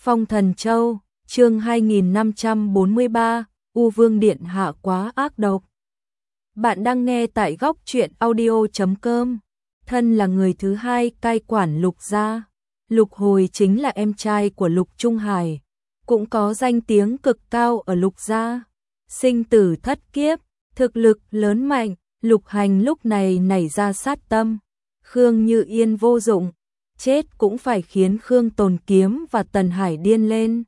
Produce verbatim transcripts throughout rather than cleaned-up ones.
Phong Thần Châu, chương hai nghìn năm trăm bốn mươi ba, U Vương Điện Hạ quá ác độc. Bạn đang nghe tại góc truyện audio chấm com. Thân là người thứ hai cai quản Lục gia, Lục Hồi chính là em trai của Lục Trung Hải, cũng có danh tiếng cực cao ở Lục gia. Sinh tử thất kiếp, thực lực lớn mạnh, Lục Hành lúc này nảy ra sát tâm. Khương Như Yên vô dụng, chết cũng phải khiến Khương Tồn Kiếm và Tần Hải điên lên.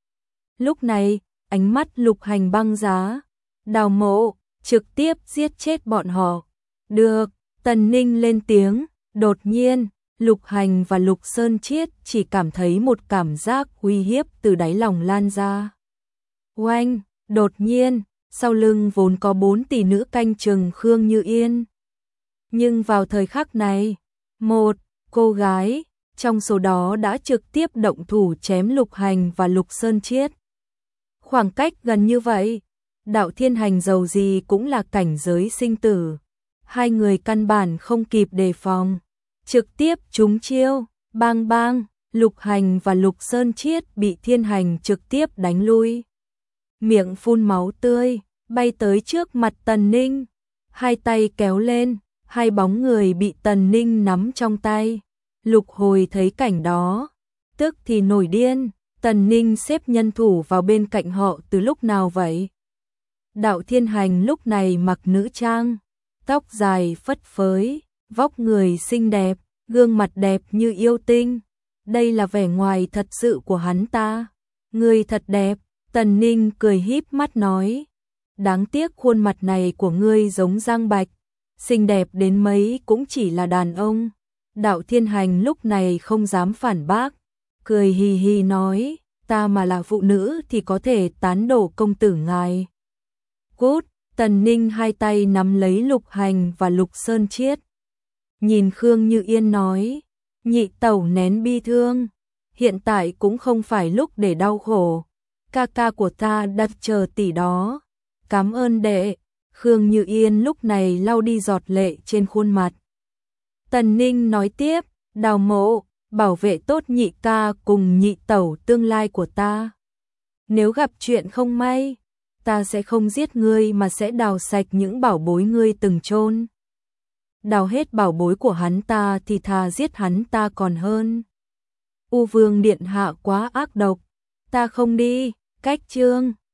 Lúc này, ánh mắt Lục Hành băng giá, Đào Mộ, trực tiếp giết chết bọn họ. Được, Tần Ninh lên tiếng, đột nhiên, Lục Hành và Lục Sơn Chiết chỉ cảm thấy một cảm giác uy hiếp từ đáy lòng lan ra. Oanh, đột nhiên, sau lưng vốn có bốn tỷ nữ canh chừng Khương Như Yên. Nhưng vào thời khắc này, một cô gái trong số đó đã trực tiếp động thủ chém Lục Hành và Lục Sơn Chiết. Khoảng cách gần như vậy, Đạo Thiên Hành dầu gì cũng là cảnh giới sinh tử. Hai người căn bản không kịp đề phòng, trực tiếp trúng chiêu, bang bang, Lục Hành và Lục Sơn Chiết bị Thiên Hành trực tiếp đánh lui. Miệng phun máu tươi, bay tới trước mặt Tần Ninh, hai tay kéo lên, hai bóng người bị Tần Ninh nắm trong tay. Lục Hồi thấy cảnh đó, tức thì nổi điên, Tần Ninh xếp nhân thủ vào bên cạnh họ từ lúc nào vậy? Đạo Thiên Hành lúc này mặc nữ trang, tóc dài phất phới, vóc người xinh đẹp, gương mặt đẹp như yêu tinh. Đây là vẻ ngoài thật sự của hắn ta. Người thật đẹp, Tần Ninh cười híp mắt nói. Đáng tiếc khuôn mặt này của ngươi giống Giang Bạch, xinh đẹp đến mấy cũng chỉ là đàn ông. Đạo Thiên Hành lúc này không dám phản bác, cười hì hì nói, ta mà là phụ nữ thì có thể tán đổ công tử ngài. Cút, Tần Ninh hai tay nắm lấy Lục Hành và Lục Sơn Chiết. Nhìn Khương Như Yên nói, nhị tẩu nén bi thương, hiện tại cũng không phải lúc để đau khổ. Ca ca của ta đặt chờ tỷ đó. Cảm ơn đệ. Khương Như Yên lúc này lau đi giọt lệ trên khuôn mặt. Tần Ninh nói tiếp, Đào Mộ, bảo vệ tốt nhị ca cùng nhị tẩu tương lai của ta. Nếu gặp chuyện không may, ta sẽ không giết ngươi mà sẽ đào sạch những bảo bối ngươi từng chôn. Đào hết bảo bối của hắn ta thì thà giết hắn ta còn hơn. U Vương Điện Hạ quá ác độc, ta không đi, cách chương.